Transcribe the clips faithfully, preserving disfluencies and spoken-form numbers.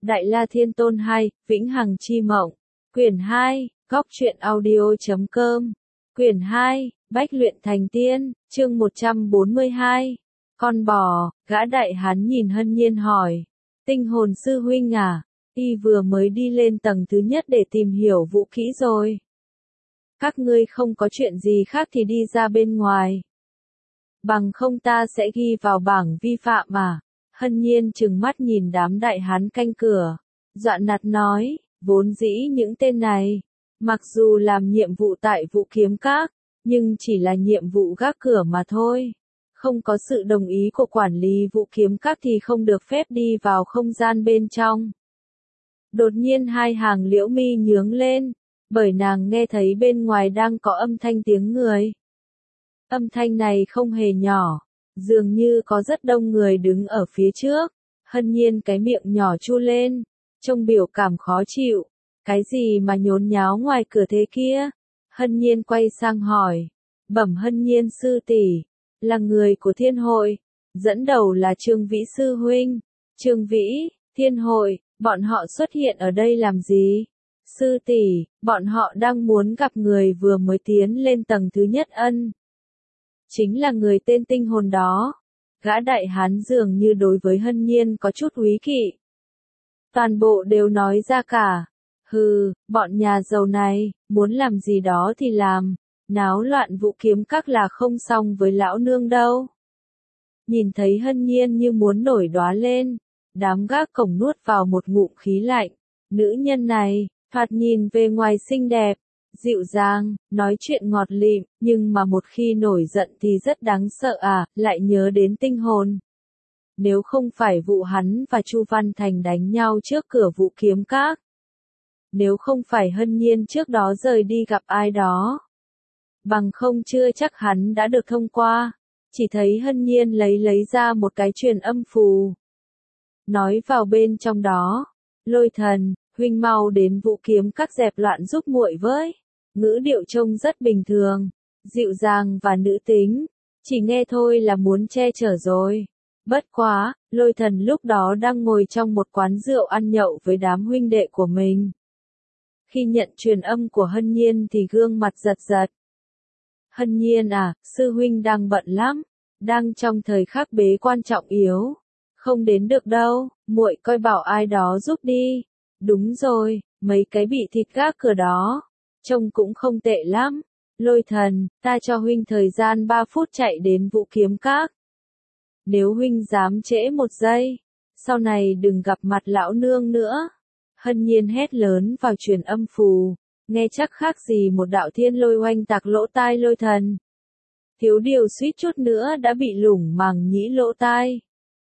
Đại La Thiên Tôn hai, Vĩnh Hằng Chi Mộng. Quyển hai, Góc truyện audio.com. Quyển hai, Bách luyện thành tiên, chương một trăm bốn mươi hai. Con bò, gã đại hán nhìn Hân Nhiên hỏi. Tinh hồn sư huynh à, y vừa mới đi lên tầng thứ nhất để tìm hiểu vũ kỹ rồi. Các ngươi không có chuyện gì khác thì đi ra bên ngoài. Bằng không ta sẽ ghi vào bảng vi phạm à. Hân Nhiên trừng mắt nhìn đám đại hán canh cửa. Dọa nạt nói, vốn dĩ những tên này, mặc dù làm nhiệm vụ tại Vũ Kiếm Các, nhưng chỉ là nhiệm vụ gác cửa mà thôi. Không có sự đồng ý của quản lý Vũ Kiếm Các thì không được phép đi vào không gian bên trong. Đột nhiên hai hàng liễu mi nhướng lên, bởi nàng nghe thấy bên ngoài đang có âm thanh tiếng người. Âm thanh này không hề nhỏ, dường như có rất đông người đứng ở phía trước. Hân Nhiên cái miệng nhỏ chu lên, trông biểu cảm khó chịu. Cái gì mà nhốn nháo ngoài cửa thế kia? Hân Nhiên quay sang hỏi. Bẩm Hân Nhiên sư tỷ, là người của Thiên Hội, dẫn đầu là Trương Vĩ sư huynh. Trương Vĩ, Thiên Hội, bọn họ xuất hiện ở đây làm gì? Sư tỷ, bọn họ đang muốn gặp người vừa mới tiến lên tầng thứ nhất ân. Chính là người tên tinh hồn đó. Gã đại hán dường như đối với Hân Nhiên có chút úy kỵ. Toàn bộ đều nói ra cả. Hừ, bọn nhà giàu này, muốn làm gì đó thì làm. Náo loạn Vũ Kiếm Các là không xong với lão nương đâu. Nhìn thấy Hân Nhiên như muốn nổi đoá lên. Đám gác cổng nuốt vào một ngụm khí lạnh. Nữ nhân này, thoạt nhìn về ngoài xinh đẹp, dịu dàng, nói chuyện ngọt lịm, nhưng mà một khi nổi giận thì rất đáng sợ à, lại nhớ đến tinh hồn. Nếu không phải vụ hắn và Chu Văn Thành đánh nhau trước cửa Vũ Kiếm Các. Nếu không phải Hân Nhiên trước đó rời đi gặp ai đó. Bằng không chưa chắc hắn đã được thông qua. Chỉ thấy Hân Nhiên lấy lấy ra một cái truyền âm phù. Nói vào bên trong đó. Lôi thần, huynh mau đến Vũ Kiếm Các dẹp loạn giúp muội với. Ngữ điệu trông rất bình thường, dịu dàng và nữ tính. Chỉ nghe thôi là muốn che chở rồi. Bất quá, lôi thần lúc đó đang ngồi trong một quán rượu ăn nhậu với đám huynh đệ của mình. Khi nhận truyền âm của Hân Nhiên thì gương mặt giật giật. Hân Nhiên à, sư huynh đang bận lắm, đang trong thời khắc bế quan trọng yếu. Không đến được đâu, muội coi bảo ai đó giúp đi. Đúng rồi, mấy cái bị thịt gác cửa đó. Trông cũng không tệ lắm. Lôi thần, ta cho huynh thời gian ba phút chạy đến Vũ Kiếm Các. Nếu huynh dám trễ một giây, sau này đừng gặp mặt lão nương nữa. Hân Nhiên hét lớn vào truyền âm phù, nghe chắc khác gì một đạo thiên lôi oanh tạc lỗ tai lôi thần. Thiếu điều suýt chút nữa đã bị lủng màng nhĩ lỗ tai.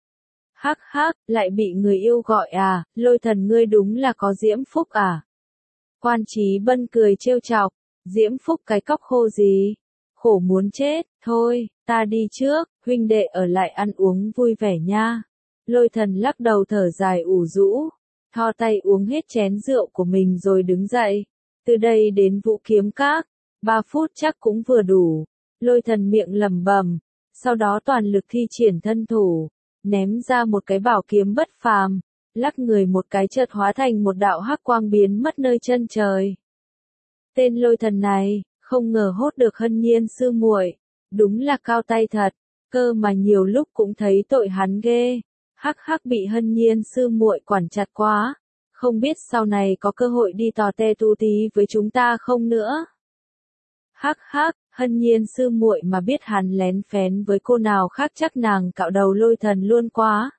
Hắc hắc, lại bị người yêu gọi à, lôi thần ngươi đúng là có diễm phúc à. Quan Chí Bân cười trêu chọc, diễm phúc cái cóc khô gì, khổ muốn chết, thôi, ta đi trước, huynh đệ ở lại ăn uống vui vẻ nha. Lôi thần lắc đầu thở dài ủ rũ, thò tay uống hết chén rượu của mình rồi đứng dậy. Từ đây đến Vũ Kiếm Các, ba phút chắc cũng vừa đủ. Lôi thần miệng lẩm bẩm, sau đó toàn lực thi triển thân thủ, ném ra một cái bảo kiếm bất phàm. Lắc người một cái chợt hóa thành một đạo hắc quang biến mất nơi chân trời. Tên lôi thần này, không ngờ hốt được Hân Nhiên sư muội, đúng là cao tay thật, cơ mà nhiều lúc cũng thấy tội hắn ghê. Hắc hắc bị Hân Nhiên sư muội quản chặt quá, không biết sau này có cơ hội đi tò te tu tí với chúng ta không nữa. Hắc hắc, Hân Nhiên sư muội mà biết hắn lén phén với cô nào khác chắc nàng cạo đầu lôi thần luôn quá.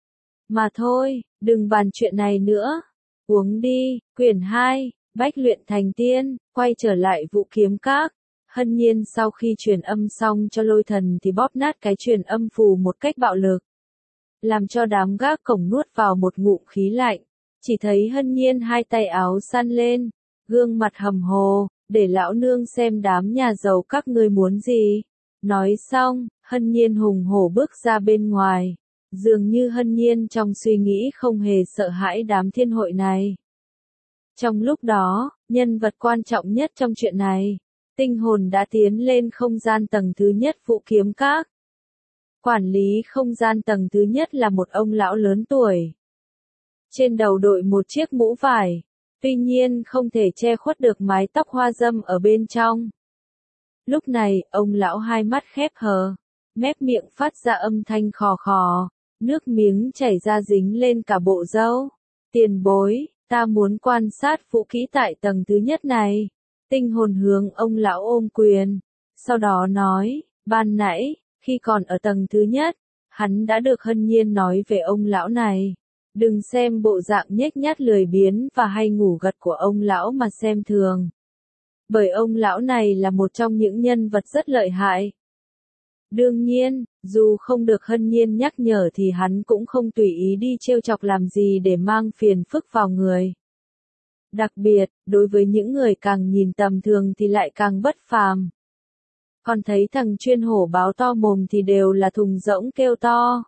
Mà thôi, đừng bàn chuyện này nữa. Uống đi, quyển hai, Bách luyện thành tiên, quay trở lại Vũ Kiếm Các. Hân Nhiên sau khi truyền âm xong cho lôi thần thì bóp nát cái truyền âm phù một cách bạo lực. Làm cho đám gác cổng nuốt vào một ngụm khí lạnh. Chỉ thấy Hân Nhiên hai tay áo săn lên, gương mặt hầm hồ, để lão nương xem đám nhà giàu các ngươi muốn gì. Nói xong, Hân Nhiên hùng hổ bước ra bên ngoài. Dường như Hân Nhiên trong suy nghĩ không hề sợ hãi đám thiên hội này. Trong lúc đó, nhân vật quan trọng nhất trong chuyện này, tinh hồn đã tiến lên không gian tầng thứ nhất Vũ Kiếm Các. Quản lý không gian tầng thứ nhất là một ông lão lớn tuổi. trên đầu đội một chiếc mũ vải, tuy nhiên không thể che khuất được mái tóc hoa râm ở bên trong. Lúc này, ông lão hai mắt khép hờ, mép miệng phát ra âm thanh khò khò, nước miếng chảy ra dính lên cả bộ râu. Tiền bối, ta muốn quan sát vũ kỹ tại tầng thứ nhất này. Tinh hồn hướng ông lão ôm quyền, sau đó nói, ban nãy, khi còn ở tầng thứ nhất, hắn đã được Hân Nhiên nói về ông lão này. Đừng xem bộ dạng nhếch nhác lười biếng và hay ngủ gật của ông lão mà xem thường. Bởi ông lão này là một trong những nhân vật rất lợi hại. Đương nhiên, dù không được Hân Nhiên nhắc nhở thì hắn cũng không tùy ý đi trêu chọc làm gì để mang phiền phức vào người. Đặc biệt, đối với những người càng nhìn tầm thường thì lại càng bất phàm. Còn thấy thằng chuyên hổ báo to mồm thì đều là thùng rỗng kêu to.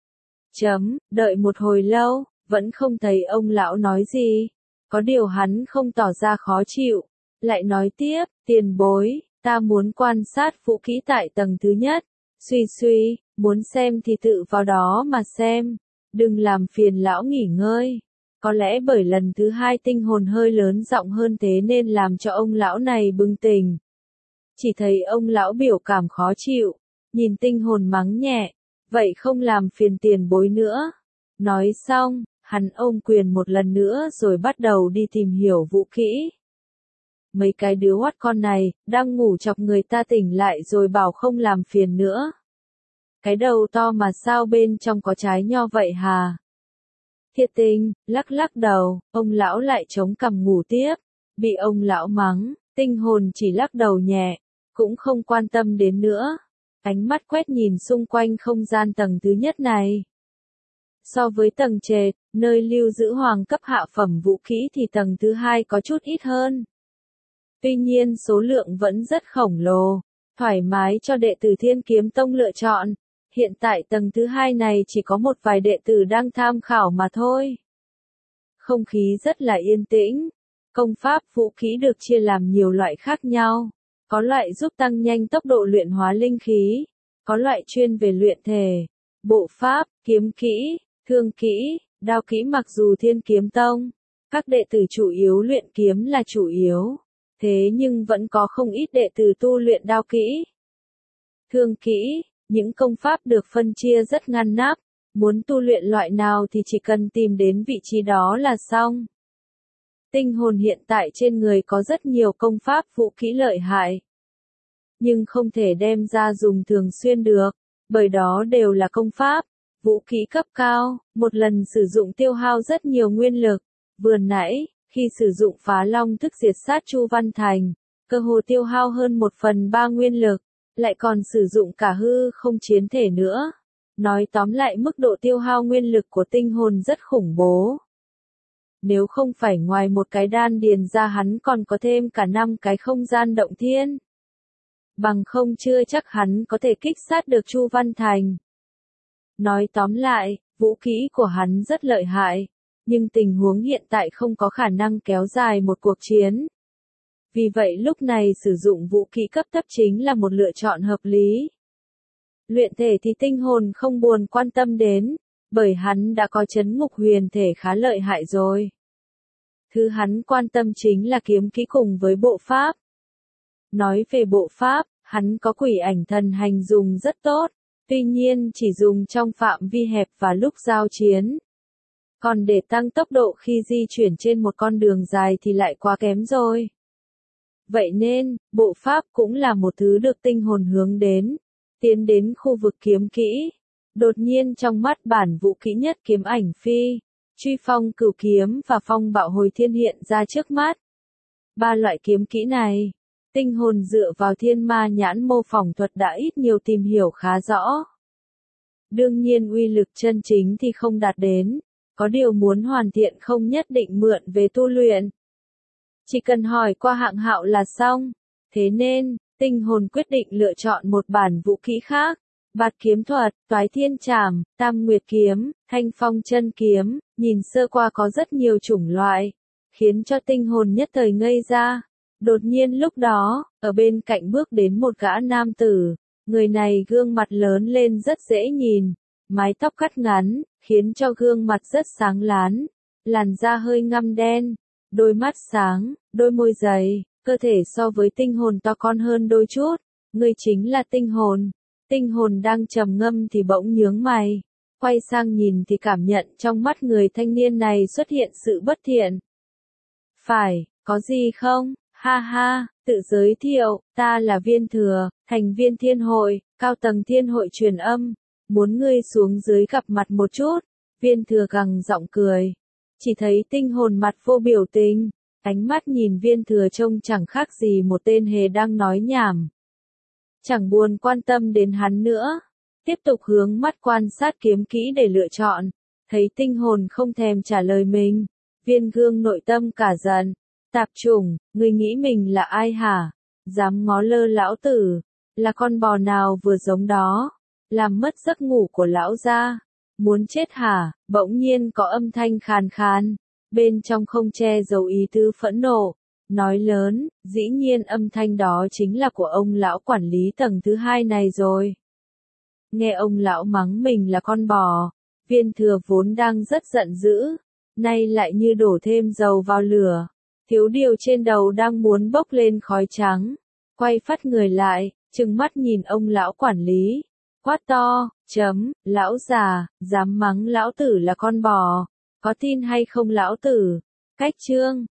Chấm, đợi một hồi lâu, vẫn không thấy ông lão nói gì. Có điều hắn không tỏ ra khó chịu, lại nói tiếp, tiền bối, ta muốn quan sát vũ kỹ tại tầng thứ nhất. Suy suy, muốn xem thì tự vào đó mà xem, đừng làm phiền lão nghỉ ngơi. Có lẽ bởi lần thứ hai tinh hồn hơi lớn giọng hơn thế nên làm cho ông lão này bừng tỉnh. Chỉ thấy ông lão biểu cảm khó chịu, nhìn tinh hồn mắng nhẹ, vậy không làm phiền tiền bối nữa. Nói xong, hắn ôm quyền một lần nữa rồi bắt đầu đi tìm hiểu vũ kỹ. Mấy cái đứa oắt con này, đang ngủ chọc người ta tỉnh lại rồi bảo không làm phiền nữa. Cái đầu to mà sao bên trong có trái nho vậy hà? Thiệt tình, lắc lắc đầu, ông lão lại chống cằm ngủ tiếp. Bị ông lão mắng, tinh hồn chỉ lắc đầu nhẹ, cũng không quan tâm đến nữa. Ánh mắt quét nhìn xung quanh không gian tầng thứ nhất này. So với tầng trệt, nơi lưu giữ hoàng cấp hạ phẩm vũ khí thì tầng thứ hai có chút ít hơn. Tuy nhiên số lượng vẫn rất khổng lồ, thoải mái cho đệ tử Thiên Kiếm Tông lựa chọn. Hiện tại tầng thứ hai này chỉ có một vài đệ tử đang tham khảo mà thôi. Không khí rất là yên tĩnh. Công pháp vũ khí được chia làm nhiều loại khác nhau. Có loại giúp tăng nhanh tốc độ luyện hóa linh khí. Có loại chuyên về luyện thể, bộ pháp, kiếm kỹ, thương kỹ, đao kỹ. Mặc dù Thiên Kiếm Tông, các đệ tử chủ yếu luyện kiếm là chủ yếu. Thế nhưng vẫn có không ít đệ tử tu luyện đao kỹ, thương kỹ. Những công pháp được phân chia rất ngăn nắp, muốn tu luyện loại nào thì chỉ cần tìm đến vị trí đó là xong. Tinh hồn hiện tại trên người có rất nhiều công pháp vũ kỹ lợi hại, nhưng không thể đem ra dùng thường xuyên được, bởi đó đều là công pháp, vũ kỹ cấp cao, một lần sử dụng tiêu hao rất nhiều nguyên lực. Vừa nãy, khi sử dụng phá long thức diệt sát Chu Văn Thành, cơ hồ tiêu hao hơn một phần ba nguyên lực. Lại còn sử dụng cả hư không chiến thể nữa. Nói tóm lại mức độ tiêu hao nguyên lực của tinh hồn rất khủng bố. Nếu không phải ngoài một cái đan điền ra hắn còn có thêm cả năm cái không gian động thiên. Bằng không chưa chắc hắn có thể kích sát được Chu Văn Thành. Nói tóm lại, vũ khí của hắn rất lợi hại, nhưng tình huống hiện tại không có khả năng kéo dài một cuộc chiến. Vì vậy lúc này sử dụng vũ khí cấp thấp chính là một lựa chọn hợp lý. Luyện thể thì tinh hồn không buồn quan tâm đến, bởi hắn đã có chấn ngục huyền thể khá lợi hại rồi. Thứ hắn quan tâm chính là kiếm kỹ cùng với bộ pháp. Nói về bộ pháp, hắn có quỷ ảnh thần hành dùng rất tốt, tuy nhiên chỉ dùng trong phạm vi hẹp và lúc giao chiến. Còn để tăng tốc độ khi di chuyển trên một con đường dài thì lại quá kém rồi. Vậy nên, bộ pháp cũng là một thứ được tinh hồn hướng đến. Tiến đến khu vực kiếm kỹ. Đột nhiên trong mắt bản vũ kỹ nhất kiếm ảnh phi, truy phong cửu kiếm và phong bạo hồi thiên hiện ra trước mắt. Ba loại kiếm kỹ này, tinh hồn dựa vào thiên ma nhãn mô phỏng thuật đã ít nhiều tìm hiểu khá rõ. Đương nhiên uy lực chân chính thì không đạt đến, có điều muốn hoàn thiện không nhất định mượn về tu luyện. Chỉ cần hỏi qua hạng hạo là xong. Thế nên, tinh hồn quyết định lựa chọn một bản vũ khí khác. Bạt kiếm thuật, toái thiên trảm, tam nguyệt kiếm, thanh phong chân kiếm, nhìn sơ qua có rất nhiều chủng loại, khiến cho tinh hồn nhất thời ngây ra. Đột nhiên lúc đó, ở bên cạnh bước đến một gã nam tử, người này gương mặt lớn lên rất dễ nhìn, mái tóc cắt ngắn, khiến cho gương mặt rất sáng láng, làn da hơi ngăm đen, đôi mắt sáng, đôi môi dày, cơ thể so với tinh hồn to con hơn đôi chút. Ngươi chính là tinh hồn. Tinh hồn đang trầm ngâm thì bỗng nhướng mày. Quay sang nhìn thì cảm nhận trong mắt người thanh niên này xuất hiện sự bất thiện. Phải, có gì không? Ha ha, tự giới thiệu, ta là Viên Thừa, thành viên thiên hội, cao tầng thiên hội truyền âm. Muốn ngươi xuống dưới gặp mặt một chút. Viên Thừa gằn giọng cười. Chỉ thấy tinh hồn mặt vô biểu tình. Ánh mắt nhìn Viên Thừa trông chẳng khác gì một tên hề đang nói nhảm. Chẳng buồn quan tâm đến hắn nữa. Tiếp tục hướng mắt quan sát kiếm kỹ để lựa chọn. Thấy tinh hồn không thèm trả lời mình. Viên Gương nội tâm cả giận. Tạp chủng, ngươi nghĩ mình là ai hả? Dám ngó lơ lão tử. Là con bò nào vừa giống đó. Làm mất giấc ngủ của lão gia. Muốn chết hả? Bỗng nhiên có âm thanh khàn khàn. Bên trong không che giấu ý tứ phẫn nộ. Nói lớn, dĩ nhiên âm thanh đó chính là của ông lão quản lý tầng thứ hai này rồi. Nghe ông lão mắng mình là con bò. Viên Thừa vốn đang rất giận dữ. Nay lại như đổ thêm dầu vào lửa. Thiếu điều trên đầu đang muốn bốc lên khói trắng. Quay phát người lại, trừng mắt nhìn ông lão quản lý. Quát to, chấm, lão già, dám mắng lão tử là con bò. Có tin hay không lão tử? Cách chương.